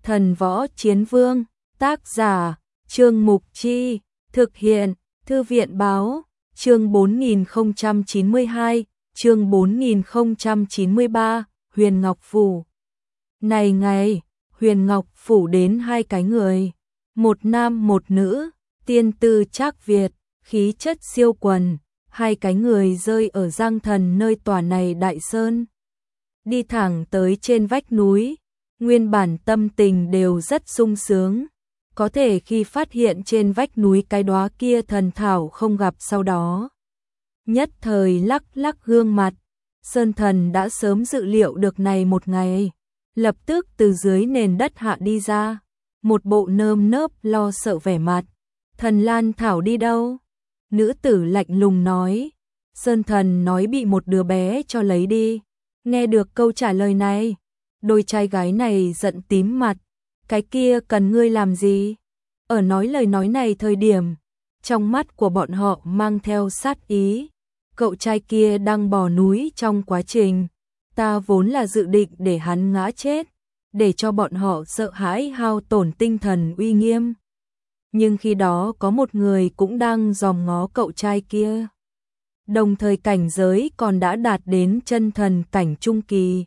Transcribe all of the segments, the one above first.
Thần Võ Chiến Vương, tác giả, Trương Mục Chi, thực hiện, Thư viện Báo, chương 4092, chương 4093, Huyền Ngọc Phủ. Này ngày, Huyền Ngọc Phủ đến hai cái người, một nam một nữ, tiên tư trác Việt, khí chất siêu quần, hai cái người rơi ở Giang Thần nơi tòa này đại sơn. Đi thẳng tới trên vách núi, nguyên bản tâm tình đều rất sung sướng, có thể khi phát hiện trên vách núi cái đóa kia thần thảo không gặp sau đó. Nhất thời lắc lắc gương mặt, Sơn Thần đã sớm dự liệu được này một ngày, lập tức từ dưới nền đất hạ đi ra, một bộ nơm nớp lo sợ vẻ mặt. Thần Lan Thảo đi đâu? Nữ tử lạnh lùng nói. Sơn Thần nói bị một đứa bé cho lấy đi. Nghe được câu trả lời này, đôi trai gái này giận tím mặt. Cái kia cần ngươi làm gì? Ở nói lời nói này thời điểm, trong mắt của bọn họ mang theo sát ý. Cậu trai kia đang bò núi trong quá trình, ta vốn là dự định để hắn ngã chết, để cho bọn họ sợ hãi hao tổn tinh thần uy nghiêm. Nhưng khi đó có một người cũng đang dòm ngó cậu trai kia. Đồng thời cảnh giới còn đã đạt đến chân thần cảnh trung kỳ.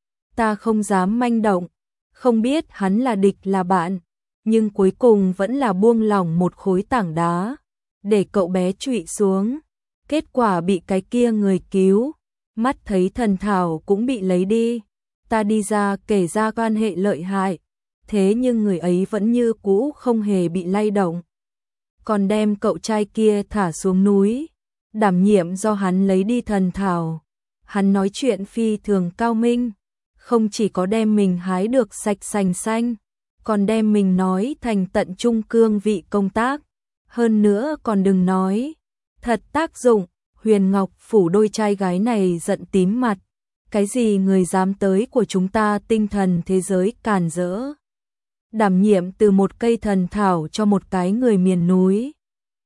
Ta không dám manh động, không biết hắn là địch là bạn, nhưng cuối cùng vẫn là buông lỏng một khối tảng đá, để cậu bé trụy xuống. Kết quả bị cái kia người cứu, mắt thấy thần thảo cũng bị lấy đi. Ta đi ra kể ra quan hệ lợi hại, thế nhưng người ấy vẫn như cũ không hề bị lay động. Còn đem cậu trai kia thả xuống núi, đảm nhiệm do hắn lấy đi thần thảo. Hắn nói chuyện phi thường cao minh, không chỉ có đem mình hái được sạch sành xanh, còn đem mình nói thành tận trung cương vị công tác. Hơn nữa còn đừng nói, thật tác dụng. Huyền Ngọc Phủ đôi trai gái này giận tím mặt. Cái gì người dám tới của chúng ta tinh thần thế giới càn rỡ. Đảm nhiệm từ một cây thần thảo cho một cái người miền núi.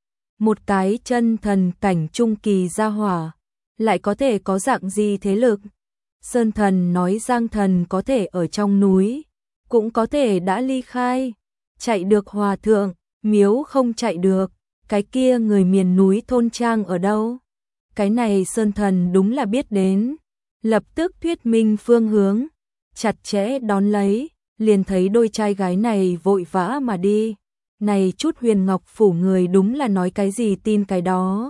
Một cái chân thần cảnh trung kỳ gia hỏa, lại có thể có dạng gì thế lực? Sơn Thần nói Giang Thần có thể ở trong núi, cũng có thể đã ly khai. Chạy được hòa thượng, miếu không chạy được. Cái kia người miền núi thôn trang ở đâu? Cái này Sơn Thần đúng là biết đến. Lập tức thuyết minh phương hướng, chặt chẽ đón lấy, liền thấy đôi trai gái này vội vã mà đi. Này chút Huyền Ngọc Phủ người đúng là nói cái gì tin cái đó.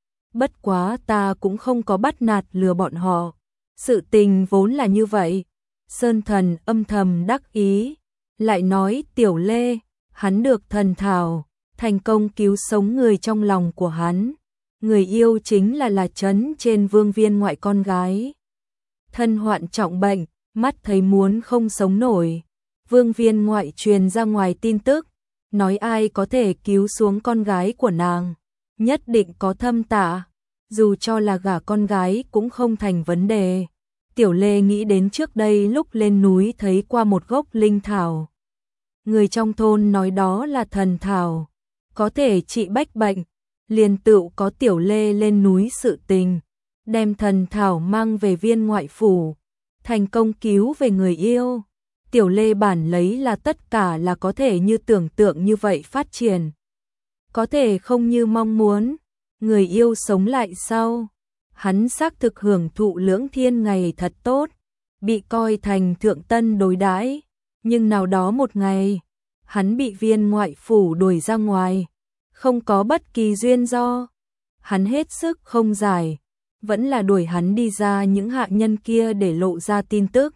Bất quá ta cũng không có bắt nạt lừa bọn họ. Sự tình vốn là như vậy. Sơn Thần âm thầm đắc ý, lại nói Tiểu Lê, hắn được thần thảo, thành công cứu sống người trong lòng của hắn. Người yêu chính là trấn trên Vương Viên Ngoại con gái. Thân hoạn trọng bệnh, mắt thấy muốn không sống nổi. Vương Viên Ngoại truyền ra ngoài tin tức, nói ai có thể cứu xuống con gái của nàng, nhất định có thâm tạ, dù cho là gả con gái cũng không thành vấn đề. Tiểu Lê nghĩ đến trước đây lúc lên núi thấy qua một gốc linh thảo. Người trong thôn nói đó là thần thảo, có thể trị bách bệnh. Liền tựu có Tiểu Lê lên núi sự tình, đem thần thảo mang về Viên Ngoại Phủ, thành công cứu về người yêu. Tiểu Lê bản lấy là tất cả là có thể như tưởng tượng như vậy phát triển. Có thể không như mong muốn, người yêu sống lại sau. Hắn xác thực hưởng thụ lưỡng thiên ngày thật tốt, bị coi thành thượng tân đối đãi. Nhưng nào đó một ngày, hắn bị Viên Ngoại Phủ đuổi ra ngoài. Không có bất kỳ duyên do, hắn hết sức không giải, vẫn là đuổi hắn đi ra những hạ nhân kia để lộ ra tin tức.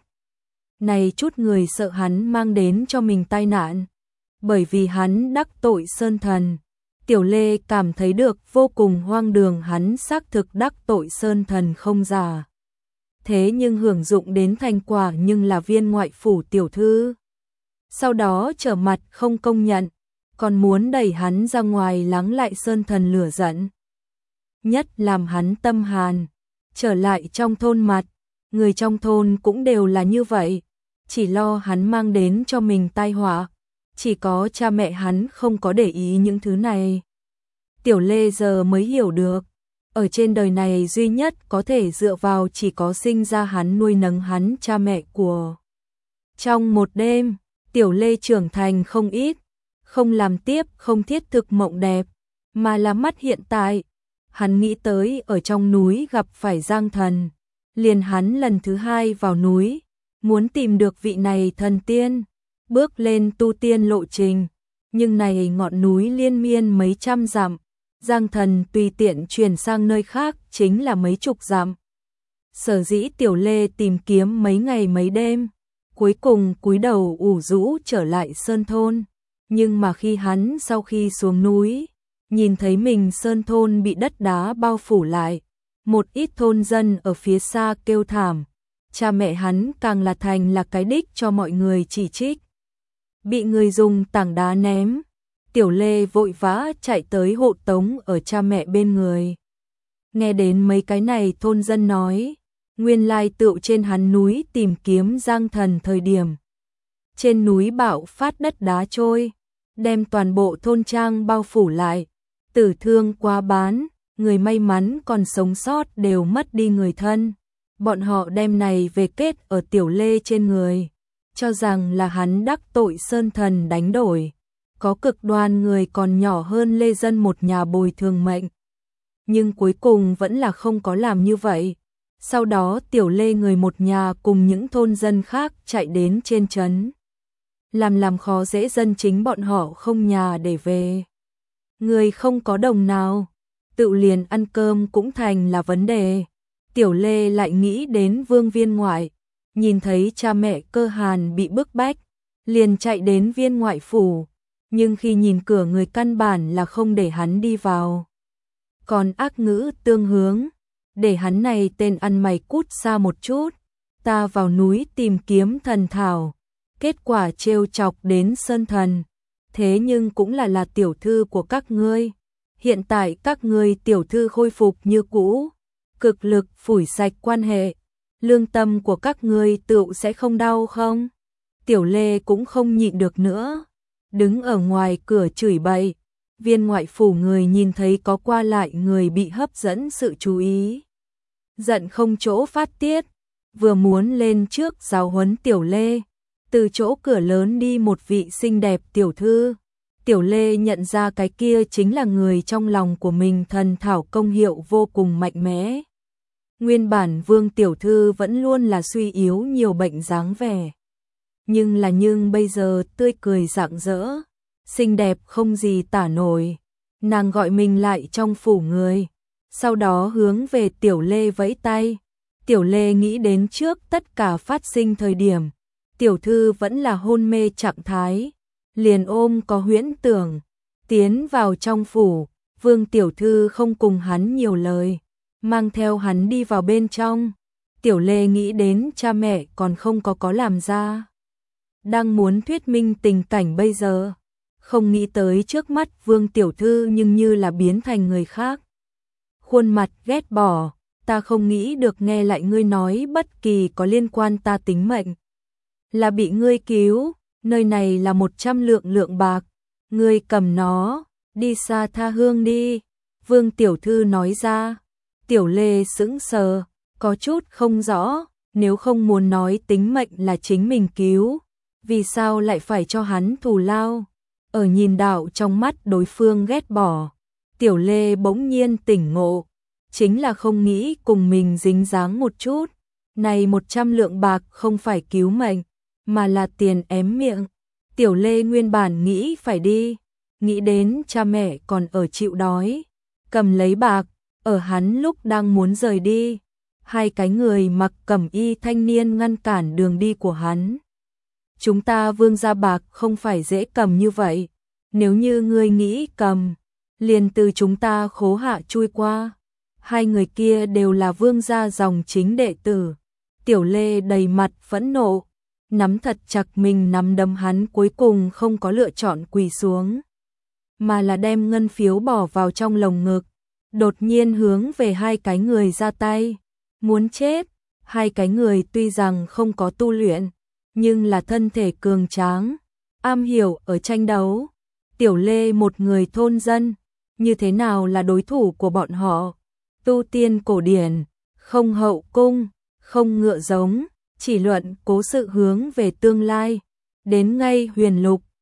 Này chút người sợ hắn mang đến cho mình tai nạn, bởi vì hắn đắc tội Sơn Thần. Tiểu Lê cảm thấy được vô cùng hoang đường, hắn xác thực đắc tội Sơn Thần không giả. Thế nhưng hưởng dụng đến thành quả nhưng là Viên Ngoại Phủ tiểu thư. Sau đó trở mặt không công nhận, còn muốn đẩy hắn ra ngoài lắng lại Sơn Thần lửa giận. Nhất làm hắn tâm hàn, trở lại trong thôn mặt, người trong thôn cũng đều là như vậy, chỉ lo hắn mang đến cho mình tai họa, chỉ có cha mẹ hắn không có để ý những thứ này. Tiểu Lê giờ mới hiểu được, ở trên đời này duy nhất có thể dựa vào chỉ có sinh ra hắn nuôi nấng hắn cha mẹ của. Trong một đêm, Tiểu Lê trưởng thành không ít, không làm tiếp không thiết thực mộng đẹp, mà là mắt hiện tại. Hắn nghĩ tới ở trong núi gặp phải Giang Thần, liền hắn lần thứ hai vào núi, muốn tìm được vị này thần tiên, bước lên tu tiên lộ trình. Nhưng này ngọn núi liên miên mấy trăm dặm, Giang Thần tùy tiện chuyển sang nơi khác chính là mấy chục dặm. Sở dĩ Tiểu Lê tìm kiếm mấy ngày mấy đêm, cuối cùng cúi đầu ủ rũ trở lại sơn thôn. Nhưng mà khi hắn sau khi xuống núi, nhìn thấy mình sơn thôn bị đất đá bao phủ lại, một ít thôn dân ở phía xa kêu thảm, cha mẹ hắn càng là thành là cái đích cho mọi người chỉ trích. Bị người dùng tảng đá ném, Tiểu Lê vội vã chạy tới hộ tống ở cha mẹ bên người. Nghe đến mấy cái này thôn dân nói, nguyên lai tựu trên hắn núi tìm kiếm Giang Thần thời điểm. Trên núi bão phát đất đá trôi, đem toàn bộ thôn trang bao phủ lại, tử thương quá bán, người may mắn còn sống sót đều mất đi người thân. Bọn họ đem này về kết ở Tiểu Lê trên người, cho rằng là hắn đắc tội sơn thần đánh đổi. Có cực đoan người còn nhỏ hơn Lê dân một nhà bồi thường mệnh. Nhưng cuối cùng vẫn là không có làm như vậy. Sau đó Tiểu Lê người một nhà cùng những thôn dân khác chạy đến trên trấn. Làm khó dễ dân chính bọn họ không nhà để về. Người không có đồng nào, tự liền ăn cơm cũng thành là vấn đề. Tiểu Lê lại nghĩ đến Vương viên ngoại, nhìn thấy cha mẹ Cơ Hàn bị bức bách, liền chạy đến viên ngoại phủ, nhưng khi nhìn cửa người căn bản là không để hắn đi vào. Còn ác ngữ tương hướng, để hắn này tên ăn mày cút xa một chút, ta vào núi tìm kiếm thần thảo, kết quả trêu chọc đến sơn thần, thế nhưng cũng là tiểu thư của các ngươi. Hiện tại các ngươi tiểu thư khôi phục như cũ, cực lực phủi sạch quan hệ, lương tâm của các ngươi tựu sẽ không đau không? Tiểu Lê cũng không nhịn được nữa, đứng ở ngoài cửa chửi bậy. Viên ngoại phủ người nhìn thấy có qua lại người bị hấp dẫn sự chú ý, giận không chỗ phát tiết, vừa muốn lên trước giáo huấn Tiểu Lê. Từ chỗ cửa lớn đi một vị xinh đẹp tiểu thư. Tiểu Lê nhận ra cái kia chính là người trong lòng của mình, thần thảo công hiệu vô cùng mạnh mẽ. Nguyên bản Vương tiểu thư vẫn luôn là suy yếu nhiều bệnh dáng vẻ, nhưng bây giờ tươi cười rạng rỡ, xinh đẹp không gì tả nổi. Nàng gọi mình lại trong phủ người, sau đó hướng về Tiểu Lê vẫy tay. Tiểu Lê nghĩ đến trước tất cả phát sinh thời điểm, tiểu thư vẫn là hôn mê trạng thái, liền ôm có huyễn tưởng, tiến vào trong phủ. Vương tiểu thư không cùng hắn nhiều lời, mang theo hắn đi vào bên trong. Tiểu Lê nghĩ đến cha mẹ còn không có làm ra, đang muốn thuyết minh tình cảnh bây giờ, không nghĩ tới trước mắt Vương tiểu thư nhưng như là biến thành người khác. Khuôn mặt ghét bỏ, ta không nghĩ được nghe lại ngươi nói bất kỳ có liên quan ta tính mệnh. Là bị ngươi cứu, nơi này là 100 lượng bạc, ngươi cầm nó, đi xa tha hương đi. Vương tiểu thư nói ra. Tiểu Lê sững sờ, có chút không rõ, nếu không muốn nói tính mệnh là chính mình cứu, vì sao lại phải cho hắn thù lao? Ở nhìn đạo trong mắt đối phương ghét bỏ, Tiểu Lê bỗng nhiên tỉnh ngộ, chính là không nghĩ cùng mình dính dáng một chút. Này 100 lượng bạc không phải cứu mệnh, mà là tiền ém miệng. Tiểu Lê nguyên bản nghĩ phải đi, nghĩ đến cha mẹ còn ở chịu đói, cầm lấy bạc, ở hắn lúc đang muốn rời đi, hai cái người mặc cẩm y thanh niên ngăn cản đường đi của hắn. Chúng ta Vương gia bạc không phải dễ cầm như vậy, nếu như ngươi nghĩ cầm, liền từ chúng ta khố hạ chui qua. Hai người kia đều là Vương gia dòng chính đệ tử. Tiểu Lê đầy mặt phẫn nộ, nắm thật chặt mình nắm đấm, hắn cuối cùng không có lựa chọn quỳ xuống, mà là đem ngân phiếu bỏ vào trong lồng ngực, đột nhiên hướng về hai cái người ra tay, muốn chết. Hai cái người tuy rằng không có tu luyện, nhưng là thân thể cường tráng, am hiểu ở tranh đấu. Tiểu Lê một người thôn dân, như thế nào là đối thủ của bọn họ? Tu tiên cổ điển, không hậu cung, không ngựa giống, chỉ luận cố sự hướng về tương lai. đến ngay huyền lục.